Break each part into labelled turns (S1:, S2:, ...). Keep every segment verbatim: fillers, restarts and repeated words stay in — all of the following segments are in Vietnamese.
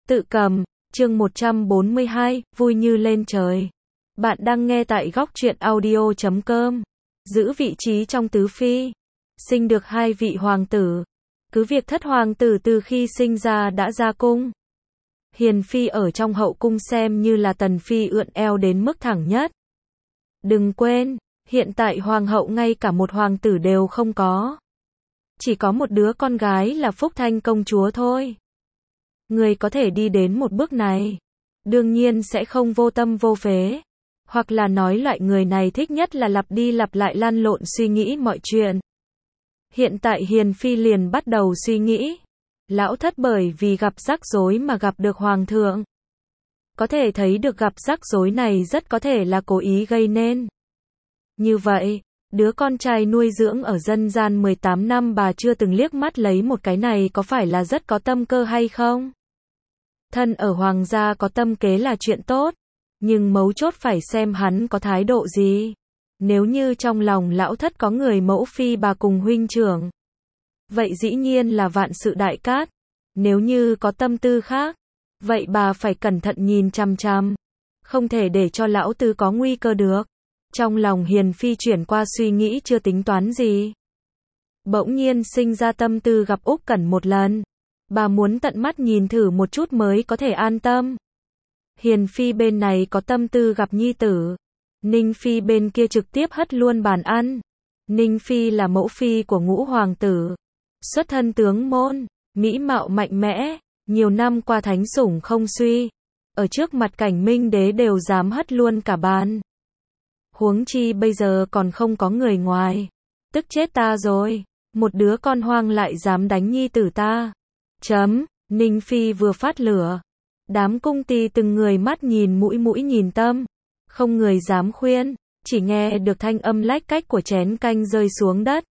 S1: Tự cầm, chương một trăm bốn mươi hai, vui như lên trời. Bạn đang nghe tại góc truyện audio chấm com. Giữ vị trí trong tứ phi. Sinh được hai vị hoàng tử. Cứ việc thất hoàng tử từ khi sinh ra đã ra cung. Hiền phi ở trong hậu cung xem như là tần phi ưỡn eo đến mức thẳng nhất. Đừng quên, hiện tại hoàng hậu ngay cả một hoàng tử đều không có. Chỉ có một đứa con gái là Phúc Thanh công chúa thôi. Người có thể đi đến một bước này, đương nhiên sẽ không vô tâm vô phế. Hoặc là nói loại người này thích nhất là lặp đi lặp lại lăn lộn suy nghĩ mọi chuyện. Hiện tại Hiền phi liền bắt đầu suy nghĩ. Lão thất bởi vì gặp rắc rối mà gặp được hoàng thượng. Có thể thấy được gặp rắc rối này rất có thể là cố ý gây nên. Như vậy, đứa con trai nuôi dưỡng ở dân gian mười tám năm bà chưa từng liếc mắt lấy một cái này có phải là rất có tâm cơ hay không? Thân ở hoàng gia có tâm kế là chuyện tốt, nhưng mấu chốt phải xem hắn có thái độ gì. Nếu như trong lòng lão thất có người mẫu phi bà cùng huynh trưởng, vậy dĩ nhiên là vạn sự đại cát. Nếu như có tâm tư khác, vậy bà phải cẩn thận nhìn chằm chằm, không thể để cho lão tứ có nguy cơ được. Trong lòng Hiền phi chuyển qua suy nghĩ chưa tính toán gì, bỗng nhiên sinh ra tâm tư gặp Úc Cẩn một lần. Bà muốn tận mắt nhìn thử một chút mới có thể an tâm. Hiền phi bên này có tâm tư gặp nhi tử, Ninh phi bên kia trực tiếp hất luôn bàn ăn. Ninh phi là mẫu phi của ngũ hoàng tử, xuất thân tướng môn, mỹ mạo mạnh mẽ, nhiều năm qua thánh sủng không suy, ở trước mặt Cảnh Minh đế đều dám hất luôn cả bàn. Huống chi bây giờ còn không có người ngoài, tức chết ta rồi, một đứa con hoang lại dám đánh nhi tử ta. Chấm, Ninh phi vừa phát lửa, đám cung ty từng người mắt nhìn mũi mũi nhìn tâm, không người dám khuyên, chỉ nghe được thanh âm lách cách của chén canh rơi xuống đất.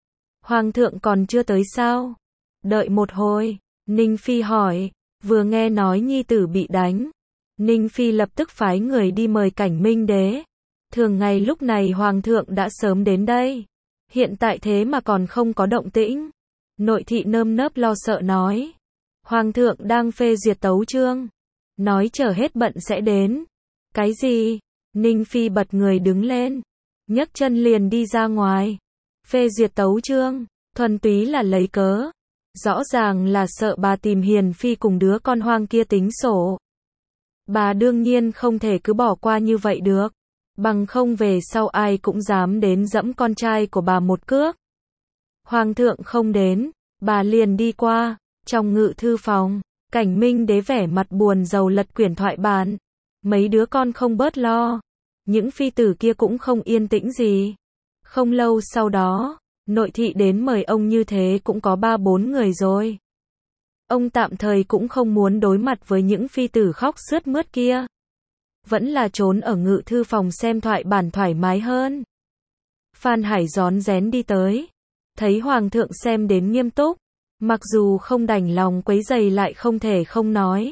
S1: Hoàng thượng còn chưa tới sao? Đợi một hồi, Ninh phi hỏi, vừa nghe nói nhi tử bị đánh, Ninh phi lập tức phái người đi mời Cảnh Minh đế. Thường ngày lúc này hoàng thượng đã sớm đến đây, hiện tại thế mà còn không có động tĩnh. Nội thị nơm nớp lo sợ nói, hoàng thượng đang phê duyệt tấu chương, nói chờ hết bận sẽ đến. Cái gì? Ninh phi bật người đứng lên, nhấc chân liền đi ra ngoài. Phê duyệt tấu chương, thuần túy là lấy cớ, rõ ràng là sợ bà tìm Hiền phi cùng đứa con hoang kia tính sổ. Bà đương nhiên không thể cứ bỏ qua như vậy được, bằng không về sau ai cũng dám đến dẫm con trai của bà một cước. Hoàng thượng không đến, bà liền đi qua. Trong ngự thư phòng, Cảnh Minh đế vẻ mặt buồn rầu lật quyển thoại bản. Mấy đứa con không bớt lo, những phi tử kia cũng không yên tĩnh gì. Không lâu sau đó, nội thị đến mời ông như thế cũng có ba bốn người rồi. Ông tạm thời cũng không muốn đối mặt với những phi tử khóc sướt mướt kia, vẫn là trốn ở ngự thư phòng xem thoại bản thoải mái hơn. Phan Hải rón rén đi tới, thấy hoàng thượng xem đến nghiêm túc, mặc dù không đành lòng quấy rầy lại không thể không nói.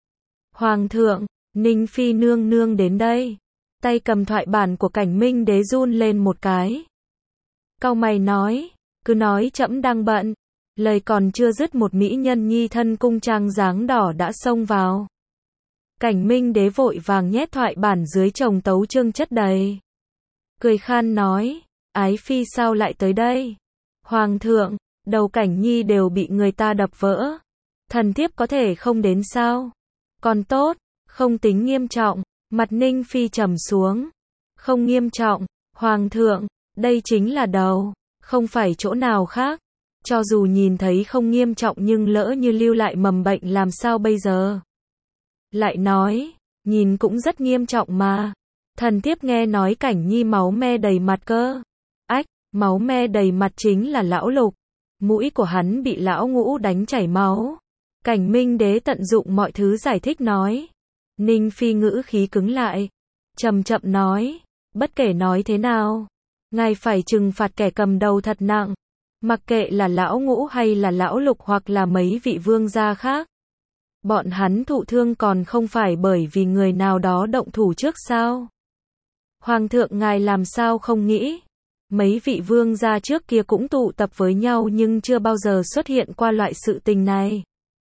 S1: Hoàng thượng, Ninh phi nương nương đến đây. Tay cầm thoại bản của Cảnh Minh đế run lên một cái. Cau mày nói, cứ nói trẫm đang bận. Lời còn chưa dứt một mỹ nhân nhi thân cung trang dáng đỏ đã xông vào. Cảnh Minh đế vội vàng nhét thoại bản dưới chồng tấu chương chất đầy. Cười khan nói, ái phi sao lại tới đây? Hoàng thượng, đầu Cảnh nhi đều bị người ta đập vỡ. Thần thiếp có thể không đến sao? Còn tốt, không tính nghiêm trọng. Mặt Ninh phi trầm xuống. Không nghiêm trọng, hoàng thượng, đây chính là đầu, không phải chỗ nào khác. Cho dù nhìn thấy không nghiêm trọng nhưng lỡ như lưu lại mầm bệnh làm sao bây giờ? Lại nói, nhìn cũng rất nghiêm trọng mà. Thần thiếp nghe nói Cảnh nhi máu me đầy mặt cơ. Ách, máu me đầy mặt chính là lão Lục. Mũi của hắn bị lão Ngũ đánh chảy máu. Cảnh Minh đế tận dụng mọi thứ giải thích nói. Ninh phi ngữ khí cứng lại, chậm chậm nói, bất kể nói thế nào, ngài phải trừng phạt kẻ cầm đầu thật nặng, mặc kệ là lão Ngũ hay là lão Lục hoặc là mấy vị vương gia khác. Bọn hắn thụ thương còn không phải bởi vì người nào đó động thủ trước sao? Hoàng thượng ngài làm sao không nghĩ? Mấy vị vương gia trước kia cũng tụ tập với nhau nhưng chưa bao giờ xuất hiện qua loại sự tình này.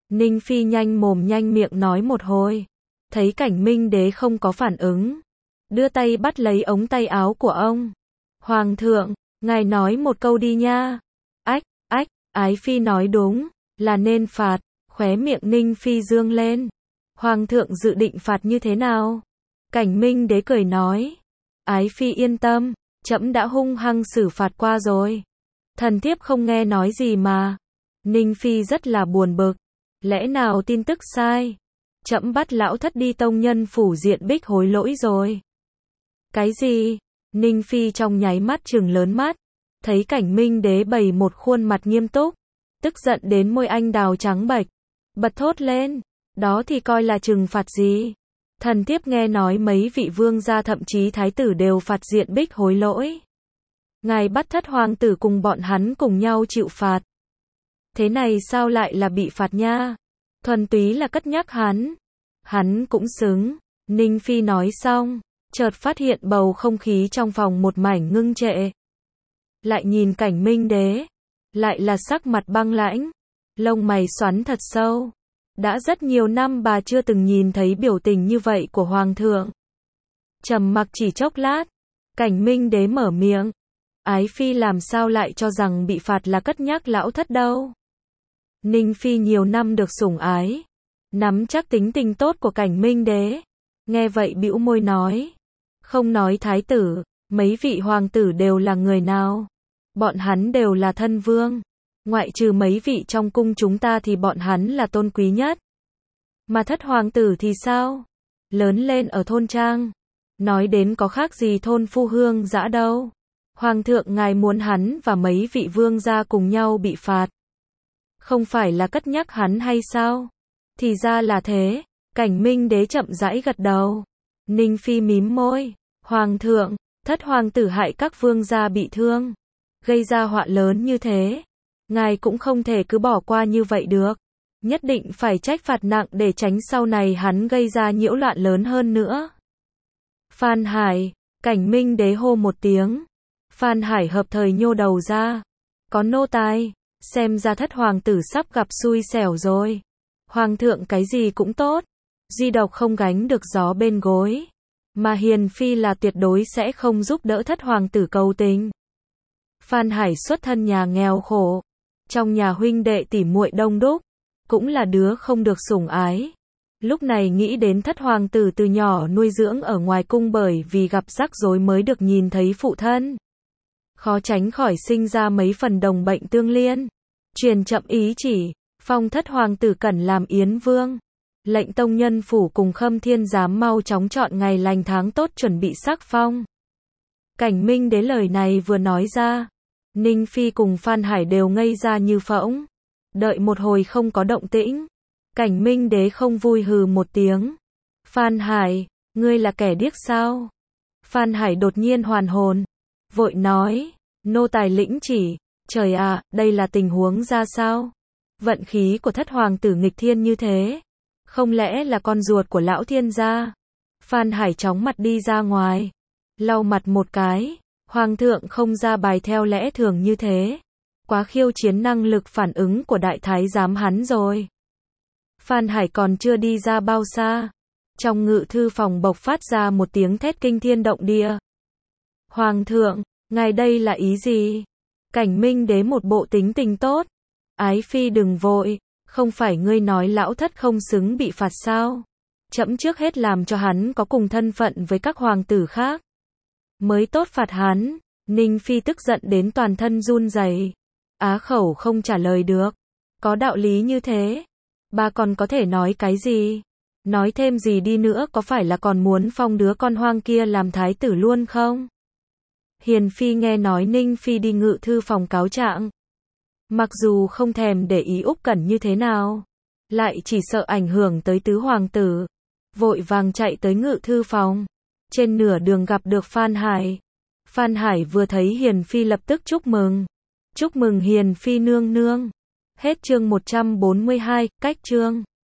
S1: Ninh Phi nhanh mồm nhanh miệng nói một hồi. Thấy Cảnh Minh Đế không có phản ứng. Đưa tay bắt lấy ống tay áo của ông. Hoàng thượng, ngài nói một câu đi nha. Ách, ách, Ái Phi nói đúng, là nên phạt. Khóe miệng Ninh Phi dương lên. Hoàng thượng dự định phạt như thế nào? Cảnh Minh Đế cười nói. Ái Phi yên tâm, trẫm đã hung hăng xử phạt qua rồi. Thần thiếp không nghe nói gì mà. Ninh Phi rất là buồn bực. Lẽ nào tin tức sai? Trẫm bắt lão thất đi tông nhân phủ diện bích hối lỗi rồi. Cái gì? Ninh Phi trong nháy mắt trừng lớn mắt. Thấy Cảnh Minh Đế bày một khuôn mặt nghiêm túc. Tức giận đến môi anh đào trắng bệch. Bật thốt lên. Đó thì coi là trừng phạt gì? Thần thiếp nghe nói mấy vị vương gia thậm chí thái tử đều phạt diện bích hối lỗi. Ngài bắt thất hoàng tử cùng bọn hắn cùng nhau chịu phạt. Thế này sao lại là bị phạt nha? Thuần túy là cất nhắc hắn. Hắn cũng xứng. Ninh Phi nói xong, chợt phát hiện bầu không khí trong phòng một mảnh ngưng trệ. Lại nhìn Cảnh Minh Đế, lại là sắc mặt băng lãnh, lông mày xoắn thật sâu. Đã rất nhiều năm bà chưa từng nhìn thấy biểu tình như vậy của hoàng thượng. Trầm mặc chỉ chốc lát, Cảnh Minh Đế mở miệng. Ái Phi làm sao lại cho rằng bị phạt là cất nhắc lão thất đâu? Ninh Phi nhiều năm được sủng ái, nắm chắc tính tình tốt của Cảnh Minh Đế. Nghe vậy bĩu môi nói. Không nói thái tử, mấy vị hoàng tử đều là người nào? Bọn hắn đều là thân vương. Ngoại trừ mấy vị trong cung chúng ta thì bọn hắn là tôn quý nhất. Mà thất hoàng tử thì sao? Lớn lên ở thôn trang. Nói đến có khác gì thôn phu hương dã đâu. Hoàng thượng ngài muốn hắn và mấy vị vương gia cùng nhau bị phạt. Không phải là cất nhắc hắn hay sao? Thì ra là thế. Cảnh Minh Đế chậm rãi gật đầu. Ninh Phi mím môi. Hoàng thượng, thất hoàng tử hại các vương gia bị thương. Gây ra họa lớn như thế. Ngài cũng không thể cứ bỏ qua như vậy được. Nhất định phải trách phạt nặng để tránh sau này hắn gây ra nhiễu loạn lớn hơn nữa. Phan Hải, Cảnh Minh Đế hô một tiếng. Phan Hải hợp thời nhô đầu ra. Có nô tài, xem ra thất hoàng tử sắp gặp xui xẻo rồi. Hoàng thượng cái gì cũng tốt. Duy độc không gánh được gió bên gối. Mà Hiền Phi là tuyệt đối sẽ không giúp đỡ thất hoàng tử cầu tình. Phan Hải xuất thân nhà nghèo khổ. Trong nhà huynh đệ tỉ muội đông đúc. Cũng là đứa không được sủng ái. Lúc này nghĩ đến thất hoàng tử từ nhỏ nuôi dưỡng ở ngoài cung bởi vì gặp rắc rối mới được nhìn thấy phụ thân. Khó tránh khỏi sinh ra mấy phần đồng bệnh tương liên. Truyền chậm ý chỉ, phong thất hoàng tử cần làm yến vương. Lệnh tông nhân phủ cùng Khâm Thiên giám mau chóng chọn ngày lành tháng tốt chuẩn bị sắc phong. Cảnh Minh Đế lời này vừa nói ra. Ninh Phi cùng Phan Hải đều ngây ra như phỗng. Đợi một hồi không có động tĩnh. Cảnh Minh Đế không vui hừ một tiếng. Phan Hải, ngươi là kẻ điếc sao? Phan Hải đột nhiên hoàn hồn. Vội nói, nô tài lĩnh chỉ. Trời ạ, đây là tình huống ra sao? Vận khí của thất hoàng tử nghịch thiên như thế. Không lẽ là con ruột của lão thiên gia? Phan Hải chóng mặt đi ra ngoài. Lau mặt một cái. Hoàng thượng không ra bài theo lẽ thường như thế. Quá khiêu chiến năng lực phản ứng của đại thái giám hắn rồi. Phan Hải còn chưa đi ra bao xa. Trong ngự thư phòng bộc phát ra một tiếng thét kinh thiên động địa. Hoàng thượng, ngài đây là ý gì? Cảnh Minh Đế một bộ tính tình tốt. Ái Phi đừng vội, không phải ngươi nói lão thất không xứng bị phạt sao? Trẫm trước hết làm cho hắn có cùng thân phận với các hoàng tử khác. Mới tốt phạt hắn. Ninh Phi tức giận đến toàn thân run rẩy. Á khẩu không trả lời được. Có đạo lý như thế. Bà còn có thể nói cái gì? Nói thêm gì đi nữa có phải là còn muốn phong đứa con hoang kia làm thái tử luôn không? Hiền Phi nghe nói Ninh Phi đi ngự thư phòng cáo trạng. Mặc dù không thèm để ý Úc Cẩn như thế nào. Lại chỉ sợ ảnh hưởng tới tứ hoàng tử. Vội vàng chạy tới ngự thư phòng. Trên nửa đường gặp được Phan Hải. Phan Hải vừa thấy Hiền Phi lập tức chúc mừng. Chúc mừng Hiền Phi nương nương. Hết chương một trăm bốn mươi hai, cách chương.